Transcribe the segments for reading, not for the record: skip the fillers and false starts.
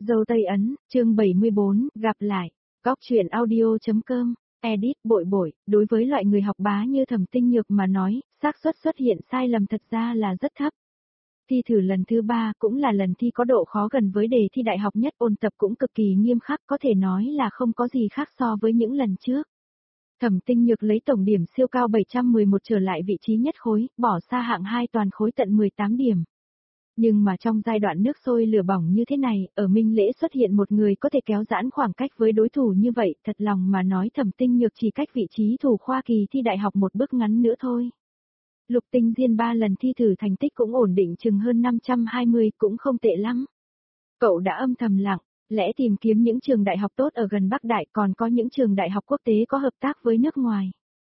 Dâu Tây Ấn, chương 74, gặp lại. Góc truyện audio.com, edit bội bội, đối với loại người học bá như Thẩm Tinh Nhược mà nói, xác suất xuất hiện sai lầm thật ra là rất thấp. Thi thử lần thứ 3 cũng là lần thi có độ khó gần với đề thi đại học nhất, ôn tập cũng cực kỳ nghiêm khắc, có thể nói là không có gì khác so với những lần trước. Thẩm Tinh Nhược lấy tổng điểm siêu cao 711 trở lại vị trí nhất khối, bỏ xa hạng 2 toàn khối tận 18 điểm. Nhưng mà trong giai đoạn nước sôi lửa bỏng như thế này, ở Minh Lễ xuất hiện một người có thể kéo giãn khoảng cách với đối thủ như vậy, thật lòng mà nói Thẩm Tinh Nhược chỉ cách vị trí thủ khoa kỳ thi đại học một bước ngắn nữa thôi. Lục Tinh Diên 3 lần thi thử thành tích cũng ổn định chừng hơn 520, cũng không tệ lắm. Cậu đã âm thầm lặng lẽ tìm kiếm những trường đại học tốt ở gần Bắc Đại, còn có những trường đại học quốc tế có hợp tác với nước ngoài.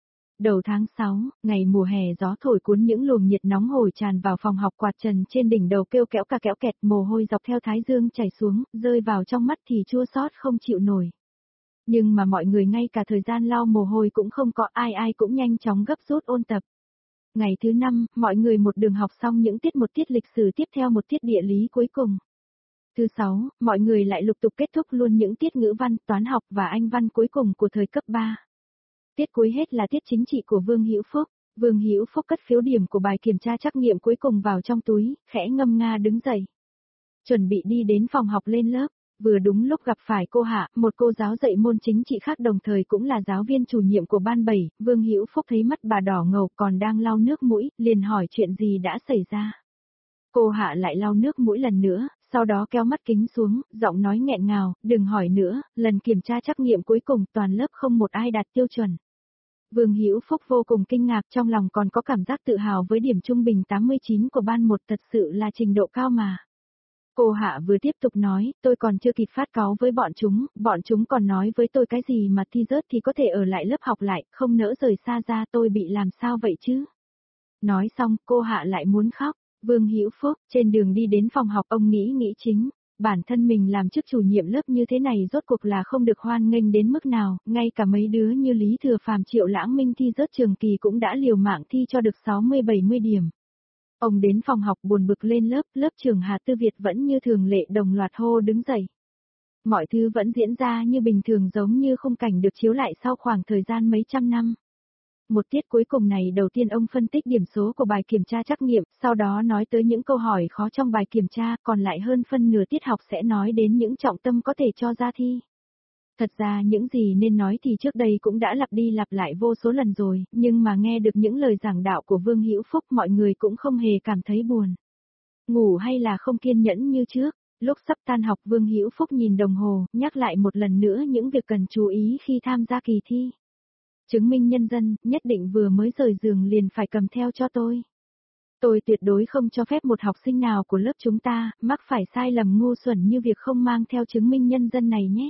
Đầu tháng 6, ngày mùa hè gió thổi cuốn những luồng nhiệt nóng hổi tràn vào phòng học, quạt trần trên đỉnh đầu kêu kéo cả kéo kẹt, mồ hôi dọc theo thái dương chảy xuống, rơi vào trong mắt thì chua xót không chịu nổi. Nhưng mà mọi người ngay cả thời gian lau mồ hôi cũng không có, ai cũng nhanh chóng gấp rút ôn tập. Ngày thứ 5, mọi người một đường học xong những tiết, một tiết lịch sử, tiếp theo một tiết địa lý cuối cùng. Thứ 6, mọi người lại lục tục kết thúc luôn những tiết ngữ văn, toán học và Anh văn cuối cùng của thời cấp 3. Tiết cuối hết là tiết chính trị của Vương Hữu Phúc. Vương Hữu Phúc cất phiếu điểm của bài kiểm tra trắc nghiệm cuối cùng vào trong túi, khẽ ngâm nga đứng dậy. Chuẩn bị đi đến phòng học lên lớp, vừa đúng lúc gặp phải cô Hạ, một cô giáo dạy môn chính trị khác đồng thời cũng là giáo viên chủ nhiệm của ban 7, Vương Hữu Phúc thấy mắt bà đỏ ngầu còn đang lau nước mũi, liền hỏi chuyện gì đã xảy ra. Cô Hạ lại lau nước mũi lần nữa, sau đó kéo mắt kính xuống, giọng nói nghẹn ngào, đừng hỏi nữa, lần kiểm tra trắc nghiệm cuối cùng toàn lớp không một ai đạt tiêu chuẩn. Vương Hữu Phúc vô cùng kinh ngạc, trong lòng còn có cảm giác tự hào với điểm trung bình 89 của ban 1, thật sự là trình độ cao mà. Cô Hạ vừa tiếp tục nói, tôi còn chưa kịp phát cáu với bọn chúng còn nói với tôi cái gì mà thi rớt thì có thể ở lại lớp học lại, không nỡ rời xa ra, tôi bị làm sao vậy chứ? Nói xong, cô Hạ lại muốn khóc. Vương Hữu Phúc, trên đường đi đến phòng học ông nghĩ chính, bản thân mình làm chức chủ nhiệm lớp như thế này rốt cuộc là không được hoan nghênh đến mức nào, ngay cả mấy đứa như Lý Thừa Phàm, Triệu Lãng Minh thi rớt trường kỳ cũng đã liều mạng thi cho được 60-70 điểm. Ông đến phòng học buồn bực lên lớp trường Hà Tư Việt vẫn như thường lệ đồng loạt hô đứng dậy. Mọi thứ vẫn diễn ra như bình thường, giống như khung cảnh được chiếu lại sau khoảng thời gian mấy trăm năm. Một tiết cuối cùng này đầu tiên ông phân tích điểm số của bài kiểm tra trắc nghiệm, sau đó nói tới những câu hỏi khó trong bài kiểm tra, còn lại hơn phân nửa tiết học sẽ nói đến những trọng tâm có thể cho ra thi. Thật ra những gì nên nói thì trước đây cũng đã lặp đi lặp lại vô số lần rồi, nhưng mà nghe được những lời giảng đạo của Vương Hữu Phúc mọi người cũng không hề cảm thấy buồn. Ngủ hay là không kiên nhẫn như trước, lúc sắp tan học Vương Hữu Phúc nhìn đồng hồ, nhắc lại một lần nữa những việc cần chú ý khi tham gia kỳ thi. Chứng minh nhân dân, nhất định vừa mới rời giường liền phải cầm theo cho tôi. Tôi tuyệt đối không cho phép một học sinh nào của lớp chúng ta mắc phải sai lầm ngu xuẩn như việc không mang theo chứng minh nhân dân này nhé.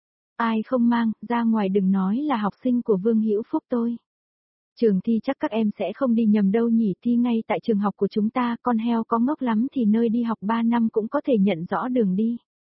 Ai không mang, ra ngoài đừng nói là học sinh của Vương Hữu Phúc tôi. Trường thi chắc các em sẽ không đi nhầm đâu nhỉ, thi ngay tại trường học của chúng ta, con heo có ngốc lắm thì nơi đi học 3 năm cũng có thể nhận rõ đường đi.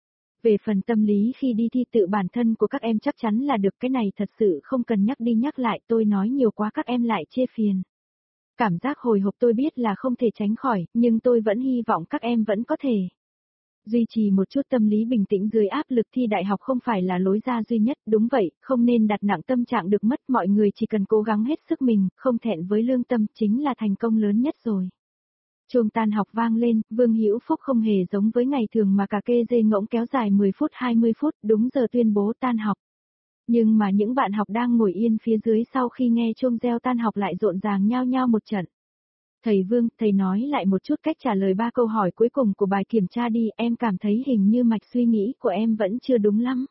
Về phần tâm lý khi đi thi tự bản thân của các em chắc chắn là được, cái này thật sự không cần nhắc đi nhắc lại, tôi nói nhiều quá các em lại chê phiền. Cảm giác hồi hộp tôi biết là không thể tránh khỏi, nhưng tôi vẫn hy vọng các em vẫn có thể duy trì một chút tâm lý bình tĩnh dưới áp lực thi đại học, không phải là lối ra duy nhất, đúng vậy, không nên đặt nặng tâm trạng được mất, mọi người chỉ cần cố gắng hết sức mình, không thẹn với lương tâm, chính là thành công lớn nhất rồi. Chuông tan học vang lên, Vương Hữu Phúc không hề giống với ngày thường mà cả kê dê ngỗng kéo dài 10 phút 20 phút, đúng giờ tuyên bố tan học. Nhưng mà những bạn học đang ngồi yên phía dưới sau khi nghe chuông reo tan học lại rộn ràng nhao nhao một trận. Thầy Vương, thầy nói lại một chút cách trả lời 3 câu hỏi cuối cùng của bài kiểm tra đi, em cảm thấy hình như mạch suy nghĩ của em vẫn chưa đúng lắm.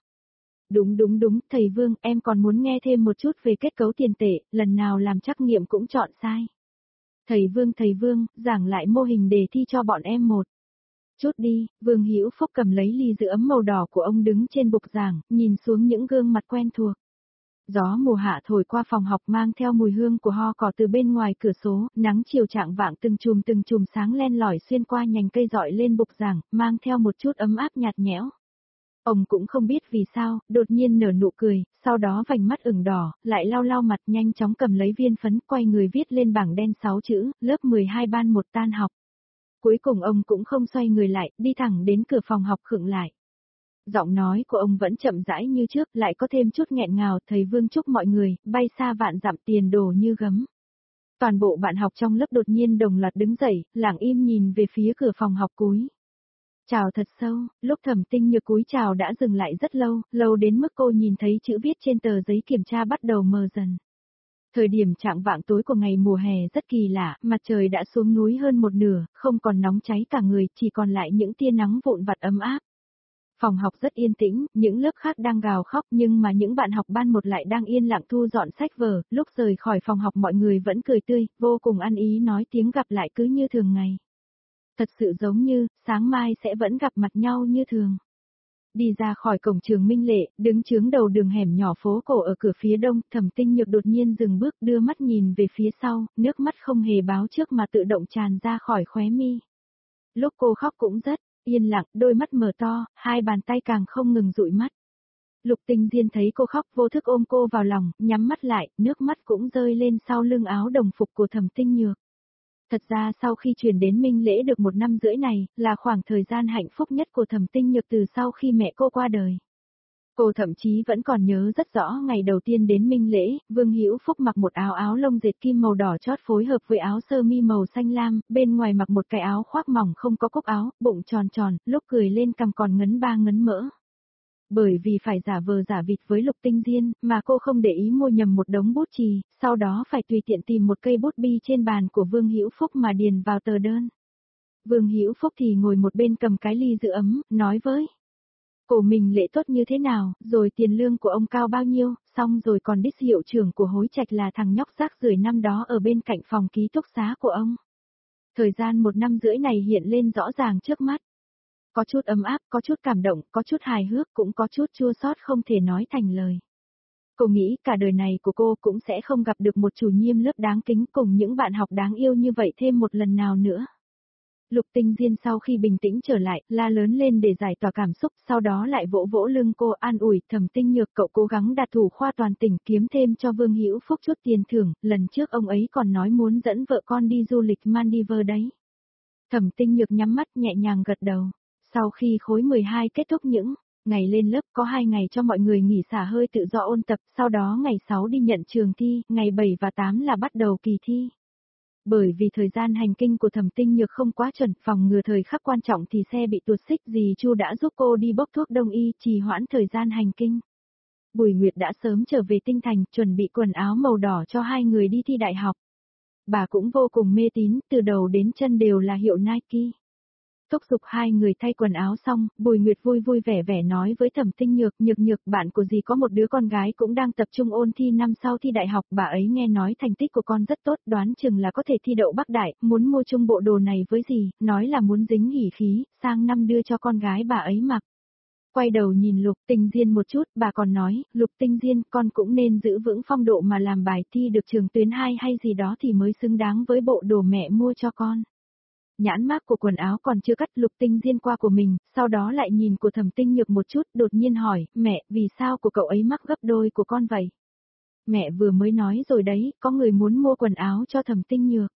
Đúng, thầy Vương, em còn muốn nghe thêm một chút về kết cấu tiền tệ, lần nào làm trắc nghiệm cũng chọn sai. Thầy Vương, giảng lại mô hình đề thi cho bọn em một chút đi. Vương Hữu Phúc cầm lấy ly giữ ấm màu đỏ của ông đứng trên bục giảng, nhìn xuống những gương mặt quen thuộc. Gió mùa hạ thổi qua phòng học mang theo mùi hương của ho cỏ từ bên ngoài cửa sổ, nắng chiều chạng vạng từng chùm sáng len lỏi xuyên qua nhành cây dọi lên bục giảng, mang theo một chút ấm áp nhạt nhẽo. Ông cũng không biết vì sao, đột nhiên nở nụ cười, sau đó vành mắt ửng đỏ, lại lau mặt, nhanh chóng cầm lấy viên phấn, quay người viết lên bảng đen 6 chữ, lớp 12 ban 1 tan học. Cuối cùng ông cũng không xoay người lại, đi thẳng đến cửa phòng học khựng lại. Giọng nói của ông vẫn chậm rãi như trước, lại có thêm chút nghẹn ngào, thầy Vương chúc mọi người, bay xa vạn dặm tiền đồ như gấm. Toàn bộ bạn học trong lớp đột nhiên đồng loạt đứng dậy, lặng im nhìn về phía cửa phòng học cúi. Chào thật sâu, lúc Thẩm Tinh Nhược cúi chào đã dừng lại rất lâu, lâu đến mức cô nhìn thấy chữ viết trên tờ giấy kiểm tra bắt đầu mờ dần. Thời điểm chạng vạng tối của ngày mùa hè rất kỳ lạ, mặt trời đã xuống núi hơn một nửa, không còn nóng cháy cả người, chỉ còn lại những tia nắng vụn vặt ấm áp. Phòng học rất yên tĩnh, những lớp khác đang gào khóc nhưng mà những bạn học ban một lại đang yên lặng thu dọn sách vở, lúc rời khỏi phòng học mọi người vẫn cười tươi, vô cùng ăn ý nói tiếng gặp lại cứ như thường ngày. Thật sự giống như, sáng mai sẽ vẫn gặp mặt nhau như thường. Đi ra khỏi cổng trường Minh Lệ, đứng chướng đầu đường hẻm nhỏ phố cổ ở cửa phía đông, Thẩm Tinh Nhược đột nhiên dừng bước đưa mắt nhìn về phía sau, nước mắt không hề báo trước mà tự động tràn ra khỏi khóe mi. Lúc cô khóc cũng rất yên lặng, đôi mắt mở to, hai bàn tay càng không ngừng dụi mắt. Lục Tinh Diên thấy cô khóc vô thức ôm cô vào lòng, nhắm mắt lại, nước mắt cũng rơi lên sau lưng áo đồng phục của Thẩm Tinh Nhược. Thật ra sau khi chuyển đến Minh Lễ được 1 năm rưỡi này, là khoảng thời gian hạnh phúc nhất của Thẩm Tinh Nhược từ sau khi mẹ cô qua đời. Cô thậm chí vẫn còn nhớ rất rõ ngày đầu tiên đến Minh Lễ, Vương Hữu Phúc mặc một áo áo lông dệt kim màu đỏ chót phối hợp với áo sơ mi màu xanh lam, bên ngoài mặc một cái áo khoác mỏng không có cúc áo, bụng tròn tròn, lúc cười lên cằm còn ngấn ba ngấn mỡ. Bởi vì phải giả vờ giả vịt với Lục Tinh Diên, mà cô không để ý mua nhầm một đống bút chì, sau đó phải tùy tiện tìm một cây bút bi trên bàn của Vương Hữu Phúc mà điền vào tờ đơn. Vương Hữu Phúc thì ngồi một bên cầm cái ly giữ ấm, nói với cô mình lễ tốt như thế nào, rồi tiền lương của ông cao bao nhiêu, xong rồi còn đích hiệu trưởng của Hối Trạch là thằng nhóc rác rưởi năm đó ở bên cạnh phòng ký túc xá của ông. Thời gian 1 năm rưỡi này hiện lên rõ ràng trước mắt. Có chút ấm áp, có chút cảm động, có chút hài hước, cũng có chút chua xót không thể nói thành lời. Cô nghĩ cả đời này của cô cũng sẽ không gặp được một chủ nhiệm lớp đáng kính cùng những bạn học đáng yêu như vậy thêm một lần nào nữa. Lục Tinh Diên sau khi bình tĩnh trở lại, la lớn lên để giải tỏa cảm xúc, sau đó lại vỗ vỗ lưng cô an ủi, Thẩm Tinh Nhược cậu cố gắng đạt thủ khoa toàn tỉnh kiếm thêm cho Vương Hữu Phúc chút tiền thưởng, lần trước ông ấy còn nói muốn dẫn vợ con đi du lịch Maldives đấy. Thẩm Tinh Nhược nhắm mắt nhẹ nhàng gật đầu. Sau khi khối 12 kết thúc những ngày lên lớp có 2 ngày cho mọi người nghỉ xả hơi tự do ôn tập, sau đó ngày 6 đi nhận trường thi, ngày 7 và 8 là bắt đầu kỳ thi. Bởi vì thời gian hành kinh của Thẩm Tinh Nhược không quá chuẩn, phòng ngừa thời khắc quan trọng thì xe bị tuột xích, dì Chu đã giúp cô đi bốc thuốc đông y, trì hoãn thời gian hành kinh. Bùi Nguyệt đã sớm trở về Tinh Thành, chuẩn bị quần áo màu đỏ cho hai người đi thi đại học. Bà cũng vô cùng mê tín, từ đầu đến chân đều là hiệu Nike. Thúc giục hai người thay quần áo xong, Bùi Nguyệt vui vui vẻ vẻ nói với Thẩm Tinh Nhược, Nhược bạn của dì có một đứa con gái cũng đang tập trung ôn thi năm sau thi đại học, bà ấy nghe nói thành tích của con rất tốt, đoán chừng là có thể thi đậu Bắc Đại, muốn mua chung bộ đồ này với dì, nói là muốn dính hỉ khí, sang năm đưa cho con gái bà ấy mặc. Quay đầu nhìn Lục Tinh Diên một chút, bà còn nói, Lục Tinh Diên, con cũng nên giữ vững phong độ mà làm bài thi được trường tuyến 2 hay gì đó thì mới xứng đáng với bộ đồ mẹ mua cho con. Nhãn mác của quần áo còn chưa cắt, Lục Tinh Diên qua của mình, sau đó lại nhìn của Thẩm Tinh Nhược một chút, đột nhiên hỏi, mẹ, vì sao của cậu ấy mắc gấp đôi của con vậy? Mẹ vừa mới nói rồi đấy, có người muốn mua quần áo cho Thẩm Tinh Nhược.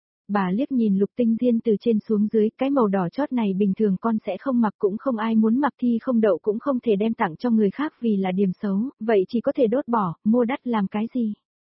Bà liếc nhìn Lục Tinh Diên từ trên xuống dưới, cái màu đỏ chót này bình thường con sẽ không mặc, cũng không ai muốn mặc, thi không đậu cũng không thể đem tặng cho người khác vì là điểm xấu, vậy chỉ có thể đốt bỏ, mua đắt làm cái gì?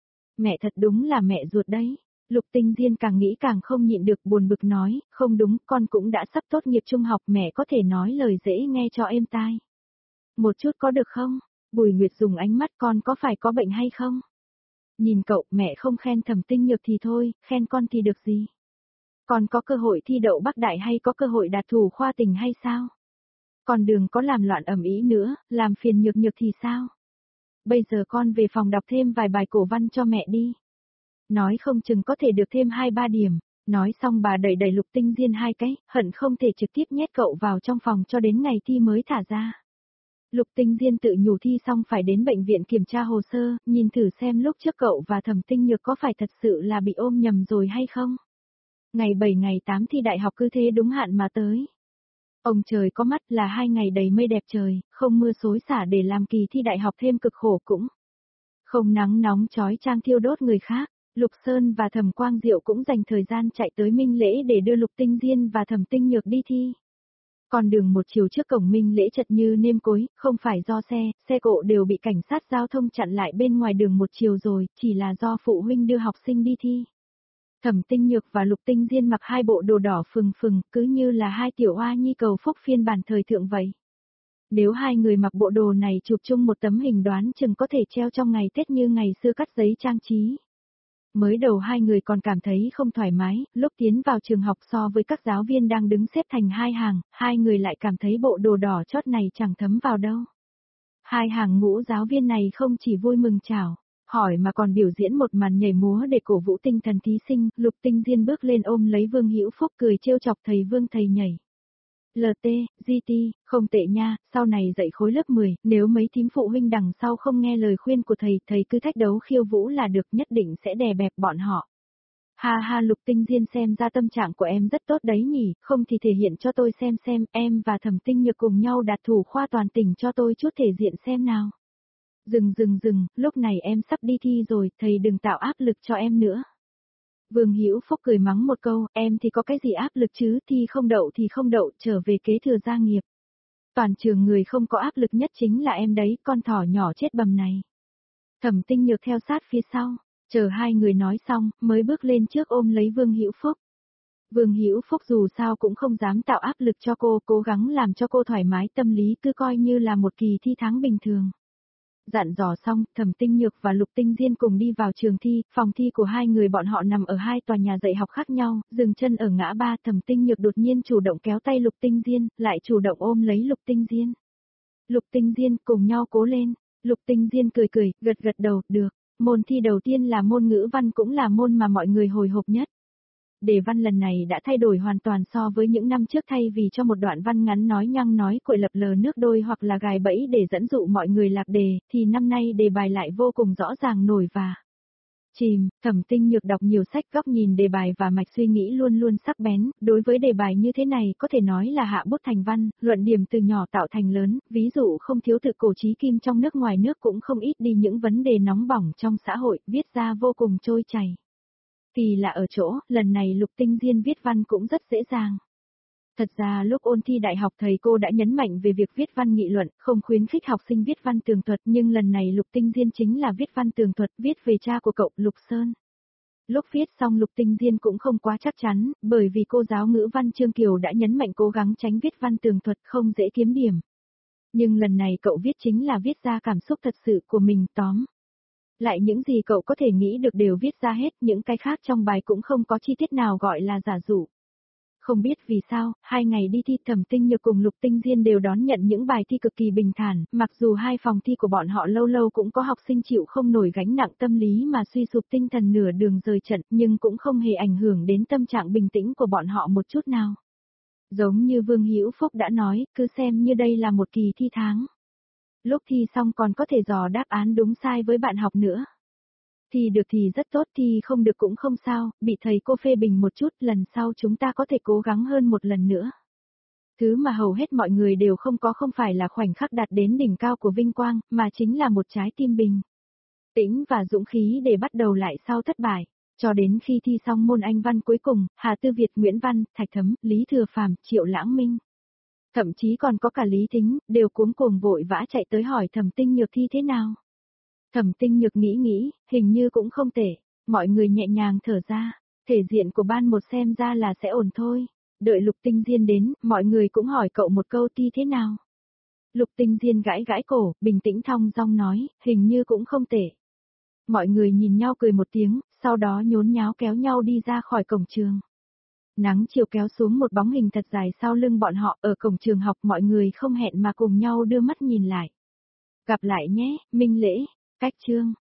Mẹ thật đúng là mẹ ruột đấy. Lục Tinh Diên càng nghĩ càng không nhịn được, buồn bực nói, không đúng, con cũng đã sắp tốt nghiệp trung học, mẹ có thể nói lời dễ nghe cho êm tai. Một chút có được không? Bùi Nguyệt dùng ánh mắt, con có phải có bệnh hay không? Nhìn cậu, mẹ không khen Thẩm Tinh Nhược thì thôi, khen con thì được gì? Con có cơ hội thi đậu Bắc Đại hay có cơ hội đạt thủ khoa tỉnh hay sao? Còn đừng có làm loạn ầm ĩ nữa, làm phiền Nhược thì sao? Bây giờ con về phòng đọc thêm vài bài cổ văn cho mẹ đi. Nói không chừng có thể được thêm 2-3 điểm. Nói xong bà đẩy đẩy Lục Tinh Diên hai cái, hận không thể trực tiếp nhét cậu vào trong phòng cho đến ngày thi mới thả ra. Lục Tinh Diên tự nhủ thi xong phải đến bệnh viện kiểm tra hồ sơ, nhìn thử xem lúc trước cậu và Thẩm Tinh Nhược có phải thật sự là bị ôm nhầm rồi hay không. Ngày 7 ngày 8 thi đại học cứ thế đúng hạn mà tới. Ông trời có mắt, là 2 ngày đầy mây đẹp trời, không mưa xối xả để làm kỳ thi đại học thêm cực khổ cũng. Không nắng nóng chói chang thiêu đốt người khác. Lục Sơn và Thẩm Quang Diệu cũng dành thời gian chạy tới Minh Lễ để đưa Lục Tinh Diên và Thẩm Tinh Nhược đi thi. Con đường một chiều trước cổng Minh Lễ chật như nêm cối, không phải do xe cộ đều bị cảnh sát giao thông chặn lại bên ngoài đường một chiều rồi, chỉ là do phụ huynh đưa học sinh đi thi. Thẩm Tinh Nhược và Lục Tinh Diên mặc hai bộ đồ đỏ phừng phừng, cứ như là hai tiểu oa nhi cầu phúc phiên bản thời thượng vậy. Nếu hai người mặc bộ đồ này chụp chung một tấm hình đoán chừng có thể treo trong ngày Tết như ngày xưa cắt giấy trang trí. Mới đầu hai người còn cảm thấy không thoải mái, lúc tiến vào trường học so với các giáo viên đang đứng xếp thành hai hàng, hai người lại cảm thấy bộ đồ đỏ chót này chẳng thấm vào đâu. Hai hàng ngũ giáo viên này không chỉ vui mừng chào, hỏi mà còn biểu diễn một màn nhảy múa để cổ vũ tinh thần thí sinh, Lục Tinh Diên bước lên ôm lấy Vương Hữu Phúc cười trêu chọc thầy Vương thầy nhảy. LT, GT, không tệ nha, sau này dạy khối lớp 10, nếu mấy thím phụ huynh đằng sau không nghe lời khuyên của thầy cứ thách đấu khiêu vũ là được, nhất định sẽ đè bẹp bọn họ. Ha ha, Lục Tinh Diên, xem ra tâm trạng của em rất tốt đấy nhỉ, không thì thể hiện cho tôi xem, em và Thẩm Tinh Nhược cùng nhau đạt thủ khoa toàn tỉnh cho tôi chút thể diện xem nào. Dừng, lúc này em sắp đi thi rồi, thầy đừng tạo áp lực cho em nữa. Vương Hữu Phúc cười mắng một câu, em thì có cái gì áp lực chứ, thi không đậu thì không đậu, trở về kế thừa gia nghiệp. Toàn trường người không có áp lực nhất chính là em đấy, con thỏ nhỏ chết bầm này. Thẩm Tinh Nhược theo sát phía sau, chờ hai người nói xong, mới bước lên trước ôm lấy Vương Hữu Phúc. Vương Hữu Phúc dù sao cũng không dám tạo áp lực cho cô, cố gắng làm cho cô thoải mái tâm lý, cứ coi như là một kỳ thi tháng bình thường. Dặn dò xong, Thẩm Tinh Nhược và Lục Tinh Diên cùng đi vào trường thi, phòng thi của hai người bọn họ nằm ở hai tòa nhà dạy học khác nhau, dừng chân ở ngã ba, Thẩm Tinh Nhược đột nhiên chủ động kéo tay Lục Tinh Diên, lại chủ động ôm lấy Lục Tinh Diên. Lục Tinh Diên, cùng nhau cố lên. Lục Tinh Diên cười, gật đầu, được. Môn thi đầu tiên là môn ngữ văn, cũng là môn mà mọi người hồi hộp nhất. Đề văn lần này đã thay đổi hoàn toàn so với những năm trước, thay vì cho một đoạn văn ngắn nói nhăng nói cuội lập lờ nước đôi hoặc là gài bẫy để dẫn dụ mọi người lạc đề, thì năm nay đề bài lại vô cùng rõ ràng nổi và chìm. Thẩm Tinh Nhược đọc nhiều sách, góc nhìn đề bài và mạch suy nghĩ luôn luôn sắc bén, đối với đề bài như thế này có thể nói là hạ bút thành văn, luận điểm từ nhỏ tạo thành lớn, ví dụ không thiếu thực cổ chí kim trong nước ngoài nước, cũng không ít đi những vấn đề nóng bỏng trong xã hội, viết ra vô cùng trôi chảy. Kỳ lạ ở chỗ, lần này Lục Tinh Diên viết văn cũng rất dễ dàng. Thật ra lúc ôn thi đại học thầy cô đã nhấn mạnh về việc viết văn nghị luận, không khuyến khích học sinh viết văn tường thuật, nhưng lần này Lục Tinh Diên chính là viết văn tường thuật, viết về cha của cậu, Lục Sơn. Lúc viết xong Lục Tinh Diên cũng không quá chắc chắn, bởi vì cô giáo ngữ văn Trương Kiều đã nhấn mạnh cố gắng tránh viết văn tường thuật, không dễ kiếm điểm. Nhưng lần này cậu viết chính là viết ra cảm xúc thật sự của mình, tóm lại những gì cậu có thể nghĩ được đều viết ra hết, những cái khác trong bài cũng không có chi tiết nào gọi là giả dụ. Không biết vì sao, 2 ngày đi thi, Thẩm Tinh Nhược cùng Lục Tinh Diên đều đón nhận những bài thi cực kỳ bình thản, mặc dù hai phòng thi của bọn họ lâu lâu cũng có học sinh chịu không nổi gánh nặng tâm lý mà suy sụp tinh thần nửa đường rời trận, nhưng cũng không hề ảnh hưởng đến tâm trạng bình tĩnh của bọn họ một chút nào. Giống như Vương Hữu Phúc đã nói, cứ xem như đây là một kỳ thi tháng. Lúc thi xong còn có thể dò đáp án đúng sai với bạn học nữa. Thi được thì rất tốt, thi không được cũng không sao, bị thầy cô phê bình một chút, lần sau chúng ta có thể cố gắng hơn một lần nữa. Thứ mà hầu hết mọi người đều không có không phải là khoảnh khắc đạt đến đỉnh cao của vinh quang, mà chính là một trái tim bình tĩnh và dũng khí để bắt đầu lại sau thất bại. Cho đến khi thi xong môn Anh văn cuối cùng, Hà Tư Việt, Nguyễn Văn, Thạch Thấm, Lý Thừa Phàm, Triệu Lãng Minh, thậm chí còn có cả Lý Thính, đều cuống cuồng vội vã chạy tới hỏi Thẩm Tinh Nhược thi thế nào. Thẩm Tinh Nhược nghĩ, hình như cũng không tệ, mọi người nhẹ nhàng thở ra, thể diện của ban một xem ra là sẽ ổn thôi. Đợi Lục Tinh Diên đến, mọi người cũng hỏi cậu một câu thi thế nào. Lục Tinh Diên gãi cổ, bình tĩnh thong dong nói, hình như cũng không tệ. Mọi người nhìn nhau cười một tiếng, sau đó nhốn nháo kéo nhau đi ra khỏi cổng trường. Nắng chiều kéo xuống một bóng hình thật dài sau lưng bọn họ, ở cổng trường học mọi người không hẹn mà cùng nhau đưa mắt nhìn lại. Gặp lại nhé, Minh Lễ, Cách Chương.